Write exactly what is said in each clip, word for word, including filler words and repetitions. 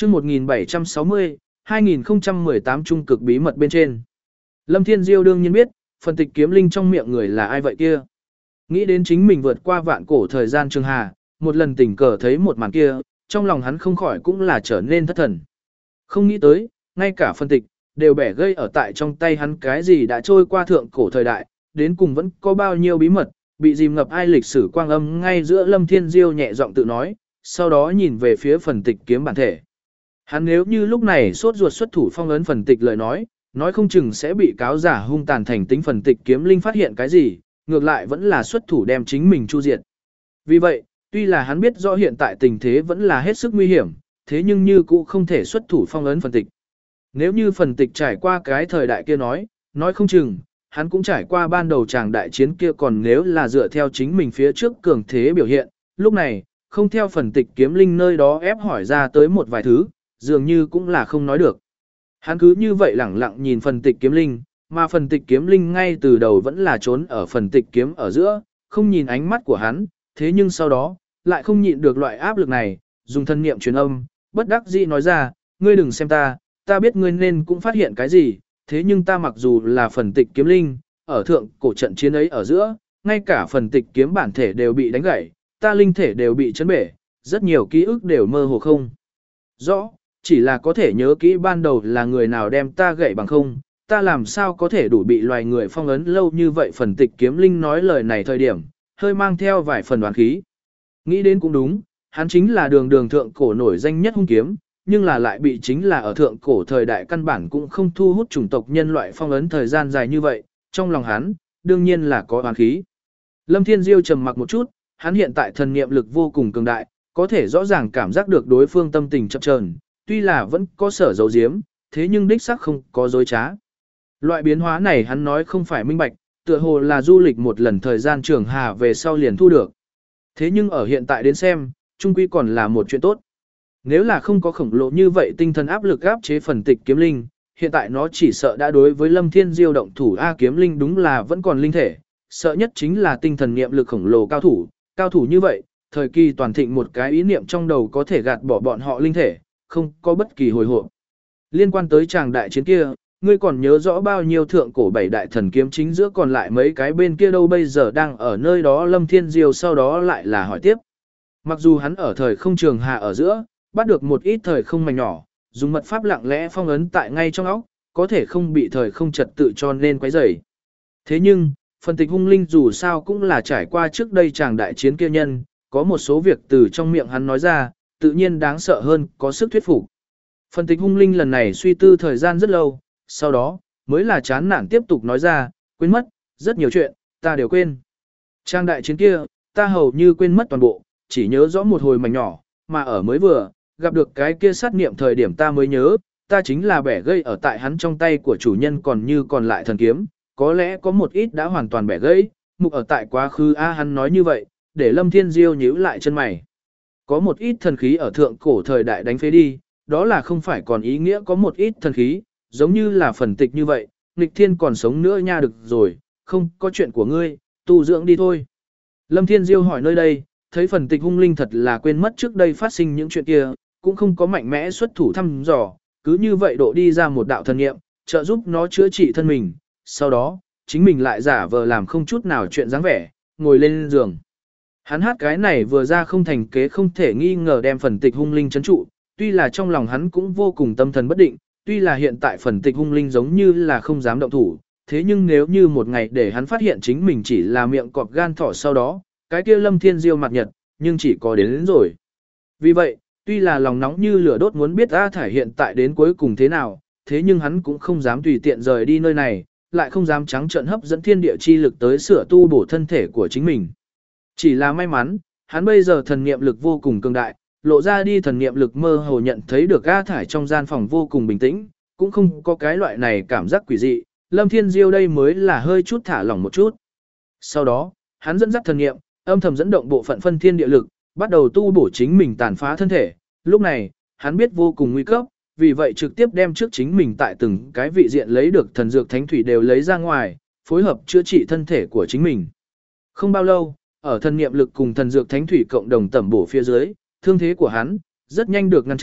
chương một nghìn bảy trăm sáu mươi, hai nghìn không trăm mười tám trung cực bí mật bên trên. Lâm Thiên Diêu đương nhiên biết, phần tịch kiếm linh trong miệng người là ai vậy kia. Nghĩ đến chính mình vượt qua vạn cổ thời gian trường hà, một lần tình cờ thấy một màn kia, trong lòng hắn không khỏi cũng là trở nên thất thần. Không nghĩ tới, ngay cả phân tịch, đều bẻ gây ở tại trong tay hắn cái gì đã trôi qua thượng cổ thời đại, đến cùng vẫn có bao nhiêu bí mật, bị dìm ngập ai lịch sử quang âm ngay giữa Lâm Thiên Diêu nhẹ giọng tự nói, sau đó nhìn về phía phần tịch kiếm bản thể. Hắn nếu như lúc này sốt ruột xuất thủ phong ấn phần tịch lời nói, nói không chừng sẽ bị cáo giả hung tàn thành tính phần tịch kiếm linh phát hiện cái gì, ngược lại vẫn là xuất thủ đem chính mình chu diệt. Vì vậy, tuy là hắn biết rõ hiện tại tình thế vẫn là hết sức nguy hiểm, thế nhưng như cũ không thể xuất thủ phong ấn phần tịch. Nếu như phần tịch trải qua cái thời đại kia nói, nói không chừng, hắn cũng trải qua ban đầu tràng đại chiến kia, còn nếu là dựa theo chính mình phía trước cường thế biểu hiện, lúc này, không theo phần tịch kiếm linh nơi đó ép hỏi ra tới một vài thứ, dường như cũng là không nói được. Hắn cứ như vậy lẳng lặng nhìn phần tịch kiếm linh, mà phần tịch kiếm linh ngay từ đầu vẫn là trốn ở phần tịch kiếm ở giữa, không nhìn ánh mắt của hắn, thế nhưng sau đó, lại không nhịn được loại áp lực này, dùng thân niệm truyền âm, bất đắc dĩ nói ra, ngươi đừng xem ta, ta biết ngươi nên cũng phát hiện cái gì, thế nhưng ta mặc dù là phần tịch kiếm linh, ở thượng cổ trận chiến ấy ở giữa, ngay cả phần tịch kiếm bản thể đều bị đánh gãy, ta linh thể đều bị chấn bể, rất nhiều ký ức đều mơ hồ không rõ, chỉ là có thể nhớ kỹ ban đầu là người nào đem ta gãy bằng không, ta làm sao có thể đủ bị loài người phong ấn lâu như vậy. Phần tịch kiếm linh nói lời này thời điểm, hơi mang theo vài phần đoán khí. Nghĩ đến cũng đúng, hắn chính là đường đường thượng cổ nổi danh nhất hung kiếm, nhưng là lại bị chính là ở thượng cổ thời đại căn bản cũng không thu hút chủng tộc nhân loại phong ấn thời gian dài như vậy, trong lòng hắn, đương nhiên là có oán khí. Lâm Thiên Diêu trầm mặc một chút, hắn hiện tại thần niệm lực vô cùng cường đại, có thể rõ ràng cảm giác được đối phương tâm tình chập chờn, tuy là vẫn có sở dấu diếm, thế nhưng đích xác không có dối trá. Loại biến hóa này hắn nói không phải minh bạch, tựa hồ là du lịch một lần thời gian trường hà về sau liền thu được. Thế nhưng ở hiện tại đến xem, trung quy còn là một chuyện tốt. Nếu là không có khổng lồ như vậy tinh thần áp lực áp chế phần tịch kiếm linh, hiện tại nó chỉ sợ đã đối với Lâm Thiên Diêu động thủ A kiếm linh đúng là vẫn còn linh thể, sợ nhất chính là tinh thần niệm lực khổng lồ cao thủ, cao thủ như vậy, thời kỳ toàn thịnh một cái ý niệm trong đầu có thể gạt bỏ bọn họ linh thể, không có bất kỳ hồi hộp. Liên quan tới tràng đại chiến kia, ngươi còn nhớ rõ bao nhiêu thượng cổ bảy đại thần kiếm chính giữa còn lại mấy cái bên kia đâu bây giờ đang ở nơi đó. Lâm Thiên Diêu sau đó lại là hỏi tiếp. Mặc dù hắn ở thời không trường hạ ở giữa, bắt được một ít thời không mảnh nhỏ, dùng mật pháp lặng lẽ phong ấn tại ngay trong óc, có thể không bị thời không trật tự cho nên quấy rầy. Thế nhưng, phần tịch hung linh dù sao cũng là trải qua trước đây tràng đại chiến kia nhân, có một số việc từ trong miệng hắn nói ra, tự nhiên đáng sợ hơn, có sức thuyết phục. Phần tịch hung linh lần này suy tư thời gian rất lâu, sau đó, mới là chán nản tiếp tục nói ra, quên mất, rất nhiều chuyện, ta đều quên. Trang đại chiến kia, ta hầu như quên mất toàn bộ, chỉ nhớ rõ một hồi mảnh nhỏ, mà ở mới vừa, gặp được cái kia sát niệm thời điểm ta mới nhớ, ta chính là bẻ gây ở tại hắn trong tay của chủ nhân còn như còn lại thần kiếm, có lẽ có một ít đã hoàn toàn bẻ gãy, mục ở tại quá khứ a hắn nói như vậy, để Lâm Thiên Diêu nhíu lại chân mày. Có một ít thần khí ở thượng cổ thời đại đánh phế đi, đó là không phải còn ý nghĩa có một ít thần khí, giống như là phần tịch như vậy, nghịch thiên còn sống nữa nha, được rồi, không có chuyện của ngươi, tu dưỡng đi thôi. Lâm Thiên Diêu hỏi nơi đây, thấy phần tịch hung linh thật là quên mất trước đây phát sinh những chuyện kia, cũng không có mạnh mẽ xuất thủ thăm dò, cứ như vậy độ đi ra một đạo thần nghiệm, trợ giúp nó chữa trị thân mình, sau đó, chính mình lại giả vờ làm không chút nào chuyện dáng vẻ, ngồi lên giường. Hắn hát cái này vừa ra không thành kế không thể nghi ngờ đem phần tịch hung linh trấn trụ, tuy là trong lòng hắn cũng vô cùng tâm thần bất định, tuy là hiện tại phần tịch hung linh giống như là không dám động thủ, thế nhưng nếu như một ngày để hắn phát hiện chính mình chỉ là miệng cọp gan thỏ sau đó, cái kia Lâm Thiên Diêu mặt nhật, nhưng chỉ có đến, đến rồi. Vì vậy, tuy là lòng nóng như lửa đốt muốn biết A Thải hiện tại đến cuối cùng thế nào, thế nhưng hắn cũng không dám tùy tiện rời đi nơi này, lại không dám trắng trợn hấp dẫn thiên địa chi lực tới sửa tu bổ thân thể của chính mình. Chỉ là may mắn, hắn bây giờ thần niệm lực vô cùng cường đại, lộ ra đi thần niệm lực mơ hồ nhận thấy được A Thải trong gian phòng vô cùng bình tĩnh, cũng không có cái loại này cảm giác quỷ dị, Lâm Thiên Diêu đây mới là hơi chút thả lỏng một chút. Sau đó, hắn dẫn dắt thần niệm, âm thầm dẫn động bộ phận phân thiên địa lực, bắt đầu tu bổ chính mình tàn phá thân thể. Lúc này, hắn biết vô cùng nguy cấp, vì vậy trực tiếp đem trước chính mình tại từng cái vị diện lấy được thần dược thánh thủy đều lấy ra ngoài, phối hợp chữa trị thân thể của chính mình. Không bao lâu, ở thần niệm lực cùng thần dược thánh thủy cộng đồng tẩm bổ phía dưới, thương thế của hắn rất nhanh được ngăn chặn,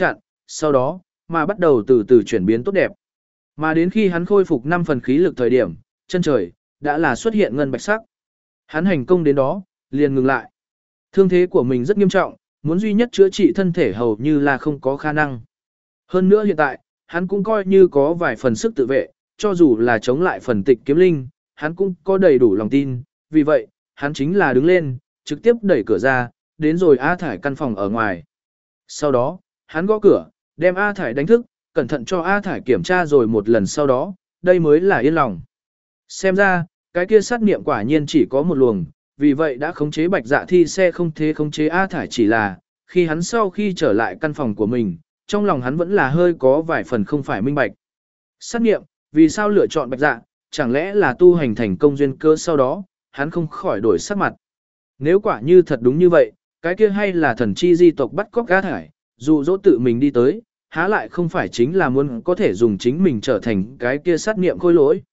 sau đó, mà bắt đầu từ từ chuyển biến tốt đẹp. Mà đến khi hắn khôi phục năm phần khí lực thời điểm, chân trời, đã là xuất hiện ngân bạch sắc. Hắn hành công đến đó, liền ngừng lại. Thương thế của mình rất nghiêm trọng, muốn duy nhất chữa trị thân thể hầu như là không có khả năng. Hơn nữa hiện tại, hắn cũng coi như có vài phần sức tự vệ, cho dù là chống lại phần tịch kiếm linh, hắn cũng có đầy đủ lòng tin, vì vậy, hắn chính là đứng lên, trực tiếp đẩy cửa ra, đến rồi A Thải căn phòng ở ngoài. Sau đó, hắn gõ cửa, đem A Thải đánh thức, cẩn thận cho A Thải kiểm tra rồi một lần sau đó, đây mới là yên lòng. Xem ra, cái kia sát niệm quả nhiên chỉ có một luồng, vì vậy đã khống chế Bạch Dạ thi xe không thế khống chế A Thải, chỉ là, khi hắn sau khi trở lại căn phòng của mình, trong lòng hắn vẫn là hơi có vài phần không phải minh bạch. Sát niệm, vì sao lựa chọn Bạch Dạ, chẳng lẽ là tu hành thành công duyên cơ sau đó, hắn không khỏi đổi sắc mặt. Nếu quả như thật đúng như vậy, cái kia hay là thần chi di tộc bắt cóc A Thải, dù dỗ tự mình đi tới, há lại không phải chính là muốn có thể dùng chính mình trở thành cái kia sát niệm khôi lỗi.